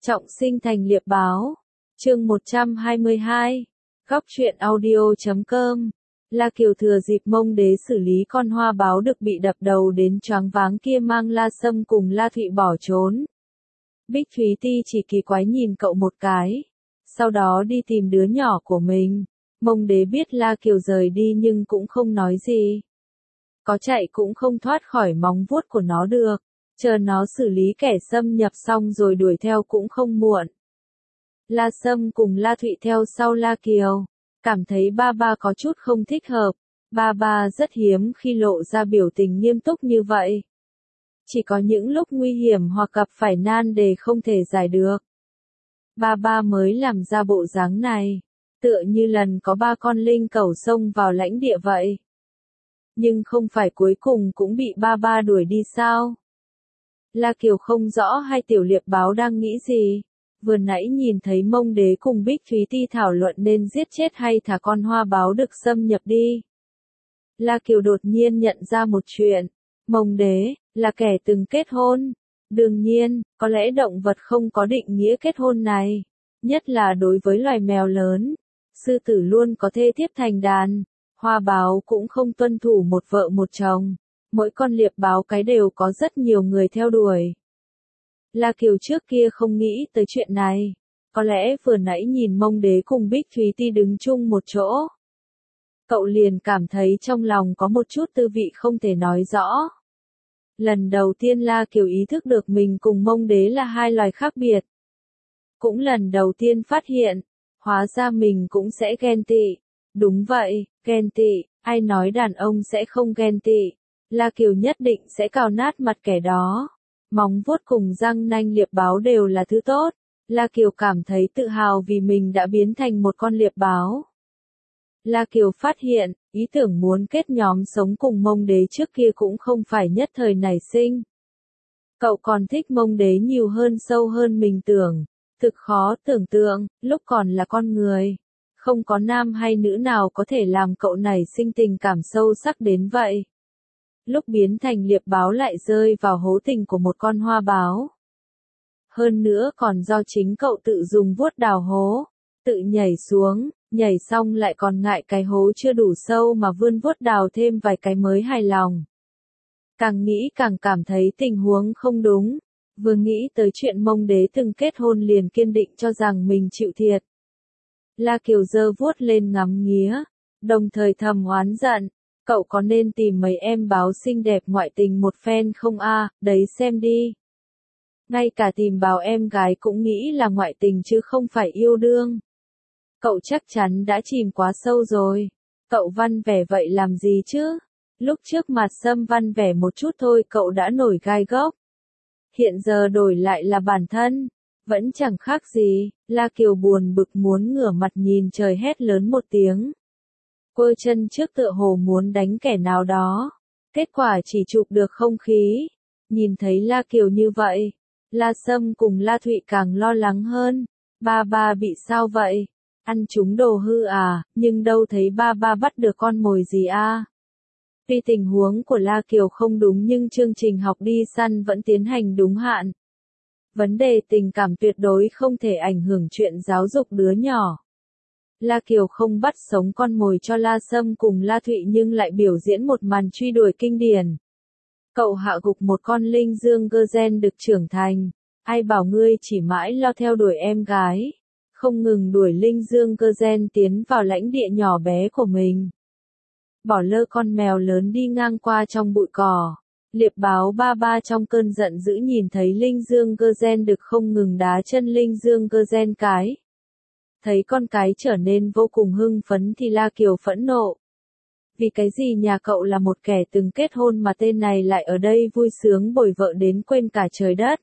Trọng sinh thành liệp báo. Chương 122. Góc truyện audio.com. La Kiều thừa dịp Mông Đế xử lý con hoa báo được bị đập đầu đến choáng váng kia mang La Sâm cùng La Thụy bỏ trốn. Bích Thúy Ti chỉ kỳ quái nhìn cậu một cái, sau đó đi tìm đứa nhỏ của mình. Mông Đế biết La Kiều rời đi nhưng cũng không nói gì. Có chạy cũng không thoát khỏi móng vuốt của nó được, chờ nó xử lý kẻ xâm nhập xong rồi đuổi theo cũng không muộn. La Sâm cùng La Thụy theo sau La Kiều, cảm thấy ba ba có chút không thích hợp, ba ba rất hiếm khi lộ ra biểu tình nghiêm túc như vậy. Chỉ có những lúc nguy hiểm hoặc gặp phải nan đề không thể giải được, ba ba mới làm ra bộ dáng này, tựa như lần có ba con linh cẩu xông vào lãnh địa vậy. Nhưng không phải cuối cùng cũng bị ba ba đuổi đi sao? La Kiều không rõ hai tiểu liệp báo đang nghĩ gì. Vừa nãy nhìn thấy Mông Đế cùng Bích Thúy Ti thảo luận nên giết chết hay thả con hoa báo được xâm nhập đi. La Kiều đột nhiên nhận ra một chuyện. Mông Đế là kẻ từng kết hôn. Đương nhiên, có lẽ động vật không có định nghĩa kết hôn này. Nhất là đối với loài mèo lớn. Sư tử luôn có thê thiếp thành đàn. Hoa báo cũng không tuân thủ một vợ một chồng. Mỗi con liệp báo cái đều có rất nhiều người theo đuổi. La Kiều trước kia không nghĩ tới chuyện này. Có lẽ vừa nãy nhìn Mông Đế cùng Bích Thúy Ti đứng chung một chỗ, cậu liền cảm thấy trong lòng có một chút tư vị không thể nói rõ. Lần đầu tiên La Kiều ý thức được mình cùng Mông Đế là hai loài khác biệt. Cũng lần đầu tiên phát hiện, hóa ra mình cũng sẽ ghen tị. Đúng vậy, ghen tị, ai nói đàn ông sẽ không ghen tị. La Kiều nhất định sẽ cào nát mặt kẻ đó. Móng vuốt cùng răng nanh liệp báo đều là thứ tốt. La Kiều cảm thấy tự hào vì mình đã biến thành một con liệp báo. La Kiều phát hiện, ý tưởng muốn kết nhóm sống cùng Mông Đế trước kia cũng không phải nhất thời nảy sinh. Cậu còn thích Mông Đế nhiều hơn sâu hơn mình tưởng. Thực khó tưởng tượng, lúc còn là con người. Không có nam hay nữ nào có thể làm cậu nảy sinh tình cảm sâu sắc đến vậy. Lúc biến thành liệp báo lại rơi vào hố tình của một con hoa báo. Hơn nữa còn do chính cậu tự dùng vuốt đào hố, tự nhảy xuống, nhảy xong lại còn ngại cái hố chưa đủ sâu mà vươn vuốt đào thêm vài cái mới hài lòng. Càng nghĩ càng cảm thấy tình huống không đúng, vừa nghĩ tới chuyện Mông Đế từng kết hôn liền kiên định cho rằng mình chịu thiệt. La Kiều giơ vuốt lên ngắm nghía, đồng thời thầm oán giận. Cậu có nên tìm mấy em báo xinh đẹp ngoại tình một phen không a? Đấy xem đi. Ngay cả tìm báo em gái cũng nghĩ là ngoại tình chứ không phải yêu đương. Cậu chắc chắn đã chìm quá sâu rồi. Cậu văn vẻ vậy làm gì chứ? Lúc trước Mặt Sâm văn vẻ một chút thôi cậu đã nổi gai góc. Hiện giờ đổi lại là bản thân. Vẫn chẳng khác gì. La Kiều buồn bực muốn ngửa mặt nhìn trời hét lớn một tiếng. Quơ chân trước tựa hồ muốn đánh kẻ nào đó. Kết quả chỉ chụp được không khí. Nhìn thấy La Kiều như vậy, La Sâm cùng La Thụy càng lo lắng hơn. Ba ba bị sao vậy? Ăn trúng đồ hư à? Nhưng đâu thấy ba ba bắt được con mồi gì a? Tuy tình huống của La Kiều không đúng nhưng chương trình học đi săn vẫn tiến hành đúng hạn. Vấn đề tình cảm tuyệt đối không thể ảnh hưởng chuyện giáo dục đứa nhỏ. La Kiều không bắt sống con mồi cho La Sâm cùng La Thụy nhưng lại biểu diễn một màn truy đuổi kinh điển. Cậu hạ gục một con linh dương cơ gen được trưởng thành. Ai bảo ngươi chỉ mãi lo theo đuổi em gái. Không ngừng đuổi linh dương cơ gen tiến vào lãnh địa nhỏ bé của mình. Bỏ lơ con mèo lớn đi ngang qua trong bụi cỏ. Liệp báo ba ba trong cơn giận dữ nhìn thấy linh dương cơ gen được không ngừng đá chân linh dương cơ gen cái. Thấy con cái trở nên vô cùng hưng phấn thì La Kiều phẫn nộ. Vì cái gì nhà cậu là một kẻ từng kết hôn mà tên này lại ở đây vui sướng bồi vợ đến quên cả trời đất.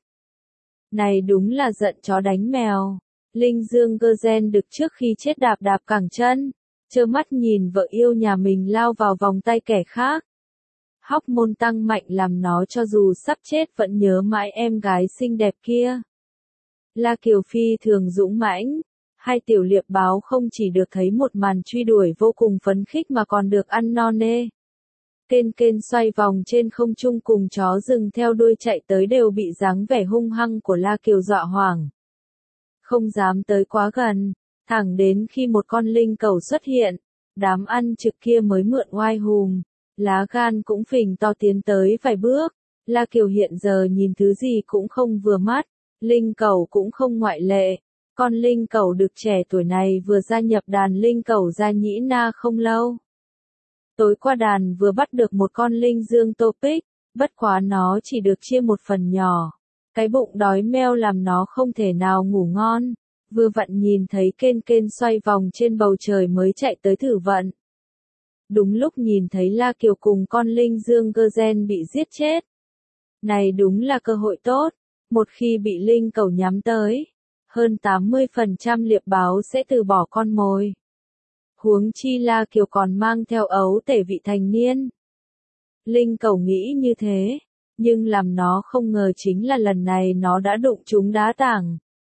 Này đúng là giận chó đánh mèo. Linh Dương cơ gen được trước khi chết đạp đạp cẳng chân. Trơ mắt nhìn vợ yêu nhà mình lao vào vòng tay kẻ khác. Hóc môn tăng mạnh làm nó cho dù sắp chết vẫn nhớ mãi em gái xinh đẹp kia. La Kiều phi thường dũng mãnh. Hai tiểu liệp báo không chỉ được thấy một màn truy đuổi vô cùng phấn khích mà còn được ăn no nê. Kên kên xoay vòng trên không trung cùng chó rừng theo đuôi chạy tới đều bị dáng vẻ hung hăng của La Kiều dọa hoảng. không dám tới quá gần, thẳng đến khi một con linh cẩu xuất hiện, đám ăn trực kia mới mượn oai hùng, lá gan cũng phình to tiến tới vài bước. La Kiều hiện giờ nhìn thứ gì cũng không vừa mắt, linh cẩu cũng không ngoại lệ. Con linh cẩu đực trẻ tuổi này vừa gia nhập đàn linh cẩu Gia Nhĩ Na không lâu. Tối qua đàn vừa bắt được một con linh dương topic, bất quá nó chỉ được chia một phần nhỏ. Cái bụng đói meo làm nó không thể nào ngủ ngon, vừa vặn nhìn thấy kên kên xoay vòng trên bầu trời mới chạy tới thử vận. Đúng lúc nhìn thấy La Kiều cùng con linh dương Gergen bị giết chết. Này đúng là cơ hội tốt, một khi bị linh cẩu nhắm tới, hơn 80% liệp báo sẽ từ bỏ con mồi. Huống chi La Kiều còn mang theo ấu tể vị thành niên. Linh cẩu nghĩ như thế, nhưng làm nó không ngờ chính là lần này nó đã đụng trúng đá tảng.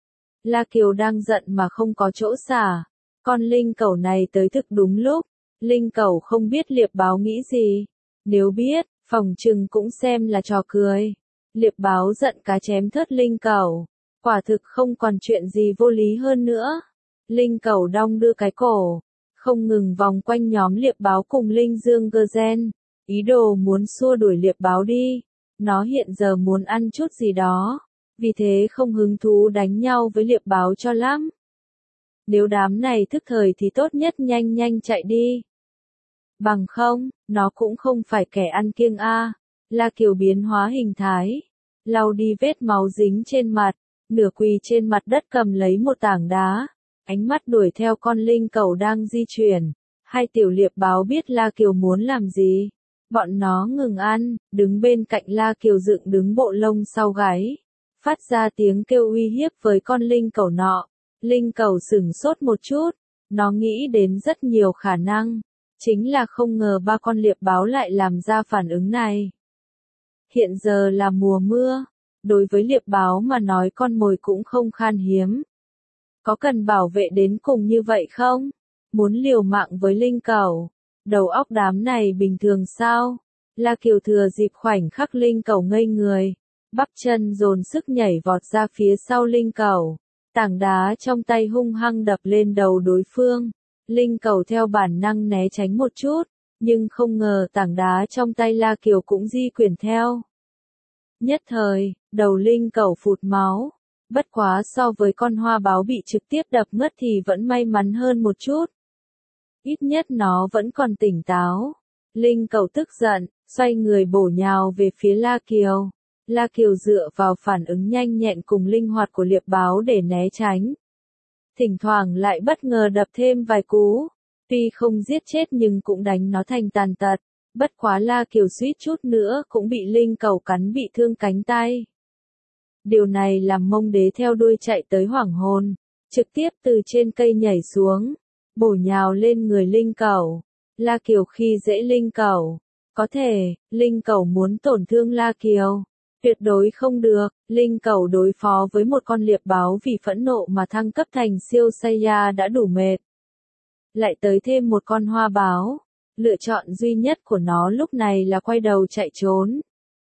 La Kiều đang giận mà không có chỗ xả, con linh cẩu này tới thực đúng lúc, linh cẩu không biết liệp báo nghĩ gì, nếu biết, phỏng chừng cũng xem là trò cười. Liệp báo giận cá chém thớt linh cẩu, quả thực không còn chuyện gì vô lý hơn nữa. Linh cẩu đong đưa cái cổ, không ngừng vòng quanh nhóm liệp báo cùng linh dương Gergen, ý đồ muốn xua đuổi liệp báo đi. Nó hiện giờ muốn ăn chút gì đó, vì thế không hứng thú đánh nhau với liệp báo cho lắm. Nếu đám này thức thời thì tốt nhất nhanh nhanh chạy đi. Bằng không, nó cũng không phải kẻ ăn kiêng a. La Kiều biến hóa hình thái, lau đi vết máu dính trên mặt, nửa quỳ trên mặt đất cầm lấy một tảng đá, ánh mắt đuổi theo con linh cẩu đang di chuyển. Hai tiểu liệp báo biết La Kiều muốn làm gì. Bọn nó ngừng ăn, đứng bên cạnh La Kiều dựng đứng bộ lông sau gáy, phát ra tiếng kêu uy hiếp với con linh cẩu nọ. Linh cẩu sửng sốt một chút, nó nghĩ đến rất nhiều khả năng, chính là không ngờ ba con liệp báo lại làm ra phản ứng này. Hiện giờ là mùa mưa, đối với liệp báo mà nói con mồi cũng không khan hiếm. Có cần bảo vệ đến cùng như vậy không? Muốn liều mạng với linh cẩu? Đầu óc đám này bình thường sao? La Kiều thừa dịp khoảnh khắc linh cẩu ngây người, bắp chân dồn sức nhảy vọt ra phía sau linh cẩu, tảng đá trong tay hung hăng đập lên đầu đối phương. Linh cẩu theo bản năng né tránh một chút, nhưng không ngờ tảng đá trong tay La Kiều cũng di chuyển theo. Nhất thời, đầu linh cẩu phụt máu, bất quá so với con hoa báo bị trực tiếp đập ngất thì vẫn may mắn hơn một chút. Ít nhất nó vẫn còn tỉnh táo. Linh cẩu tức giận, xoay người bổ nhào về phía La Kiều. La Kiều dựa vào phản ứng nhanh nhẹn cùng linh hoạt của liệp báo để né tránh. Thỉnh thoảng lại bất ngờ đập thêm vài cú. Tuy không giết chết nhưng cũng đánh nó thành tàn tật. Bất quá La Kiều suýt chút nữa cũng bị linh cẩu cắn bị thương cánh tay. Điều này làm Mông Đế theo đuôi chạy tới hoảng hồn, trực tiếp từ trên cây nhảy xuống, bổ nhào lên người linh cẩu. La Kiều khi dễ linh cẩu, có thể, linh cẩu muốn tổn thương La Kiều, tuyệt đối không được. Linh cẩu đối phó với một con liệp báo vì phẫn nộ mà thăng cấp thành siêu Saiya đã đủ mệt. Lại tới thêm một con hoa báo, lựa chọn duy nhất của nó lúc này là quay đầu chạy trốn.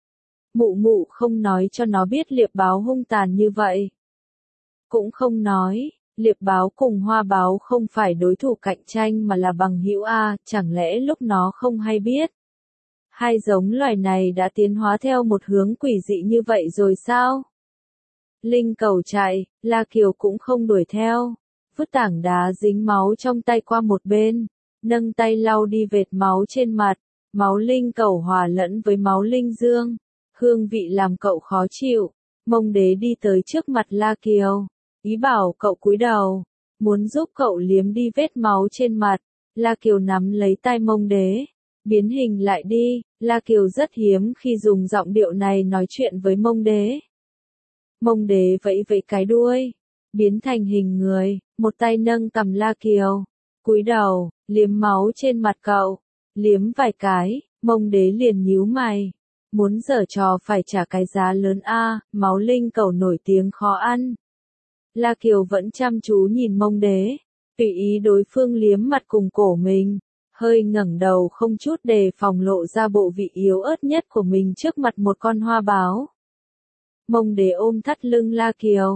Mụ mụ không nói cho nó biết liệp báo hung tàn như vậy. Cũng không nói, liệp báo cùng hoa báo không phải đối thủ cạnh tranh mà là bằng hữu a, chẳng lẽ lúc nó không hay biết. Hai giống loài này đã tiến hóa theo một hướng quỷ dị như vậy rồi sao? Linh cẩu chạy, La Kiều cũng không đuổi theo, vứt tảng đá dính máu trong tay qua một bên, nâng tay lau đi vệt máu trên mặt, máu linh cẩu hòa lẫn với máu linh dương, hương vị làm cậu khó chịu. Mông Đế đi tới trước mặt La Kiều, ý bảo cậu cúi đầu, muốn giúp cậu liếm đi vết máu trên mặt. La Kiều nắm lấy tay Mông Đế, biến hình lại đi. La Kiều rất hiếm khi dùng giọng điệu này nói chuyện với Mông Đế. Mông Đế vẫy vẫy cái đuôi, biến thành hình người, một tay nâng cằm La Kiều, cúi đầu, liếm máu trên mặt cậu, liếm vài cái. Mông Đế liền nhíu mày, muốn giở trò phải trả cái giá lớn a, máu linh cẩu nổi tiếng khó ăn. La Kiều vẫn chăm chú nhìn Mông Đế, tùy ý đối phương liếm mặt cùng cổ mình, hơi ngẩng đầu không chút đề phòng lộ ra bộ vị yếu ớt nhất của mình trước mặt một con hoa báo. Mông Đế ôm thắt lưng La Kiều,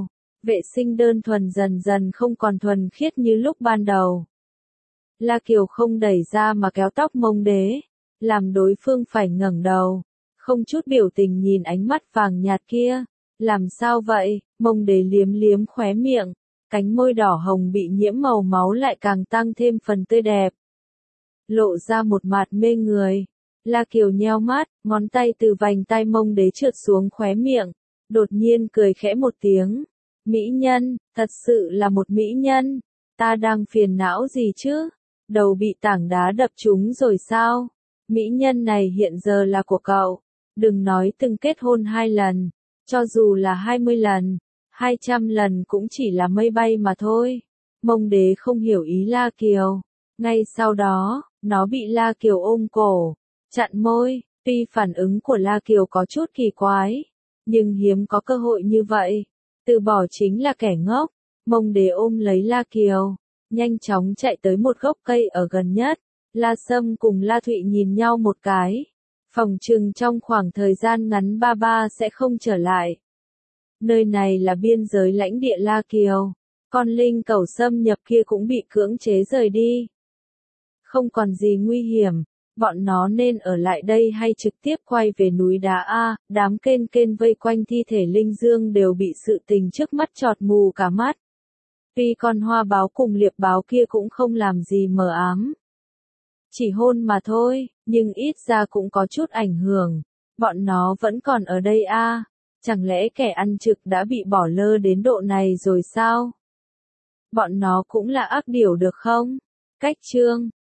Vệ sinh đơn thuần dần dần không còn thuần khiết như lúc ban đầu. La Kiều không đẩy ra mà kéo tóc Mông Đế, làm đối phương phải ngẩng đầu, không chút biểu tình nhìn ánh mắt vàng nhạt kia. Làm sao vậy? Mông Đế liếm liếm khóe miệng, cánh môi đỏ hồng bị nhiễm màu máu lại càng tăng thêm phần tươi đẹp. Lộ ra một mặt mê người. La Kiều nheo mắt, ngón tay từ vành tai Mông Đế trượt xuống khóe miệng, đột nhiên cười khẽ một tiếng. Mỹ nhân, thật sự là một mỹ nhân. Ta đang phiền não gì chứ? Đầu bị tảng đá đập trúng rồi sao? Mỹ nhân này hiện giờ là của cậu. Đừng nói từng kết hôn 2 lần, cho dù là 20 lần, 200 lần cũng chỉ là mây bay mà thôi. Mông Đế không hiểu ý La Kiều. Ngay sau đó, nó bị La Kiều ôm cổ, chặn môi. Tuy phản ứng của La Kiều có chút kỳ quái, nhưng hiếm có cơ hội như vậy. Từ bỏ chính là kẻ ngốc. Mông Đế ôm lấy La Kiều, nhanh chóng chạy tới một gốc cây ở gần nhất. La Sâm cùng La Thụy nhìn nhau một cái. Phòng trừng trong khoảng thời gian ngắn ba sẽ không trở lại. Nơi này là biên giới lãnh địa La Kiều. Con linh cẩu xâm nhập kia cũng bị cưỡng chế rời đi. Không còn gì nguy hiểm. Bọn nó nên ở lại đây hay trực tiếp quay về núi đá A. Đám kên kên vây quanh thi thể Linh Dương đều bị sự tình trước mắt chọt mù cả mắt. Tuy con hoa báo cùng liệp báo kia cũng không làm gì mờ ám. Chỉ hôn mà thôi, nhưng ít ra cũng có chút ảnh hưởng. Bọn nó vẫn còn ở đây a? Chẳng lẽ kẻ ăn trực đã bị bỏ lơ đến độ này rồi sao? Bọn nó cũng là ác điểu được không? Cách chương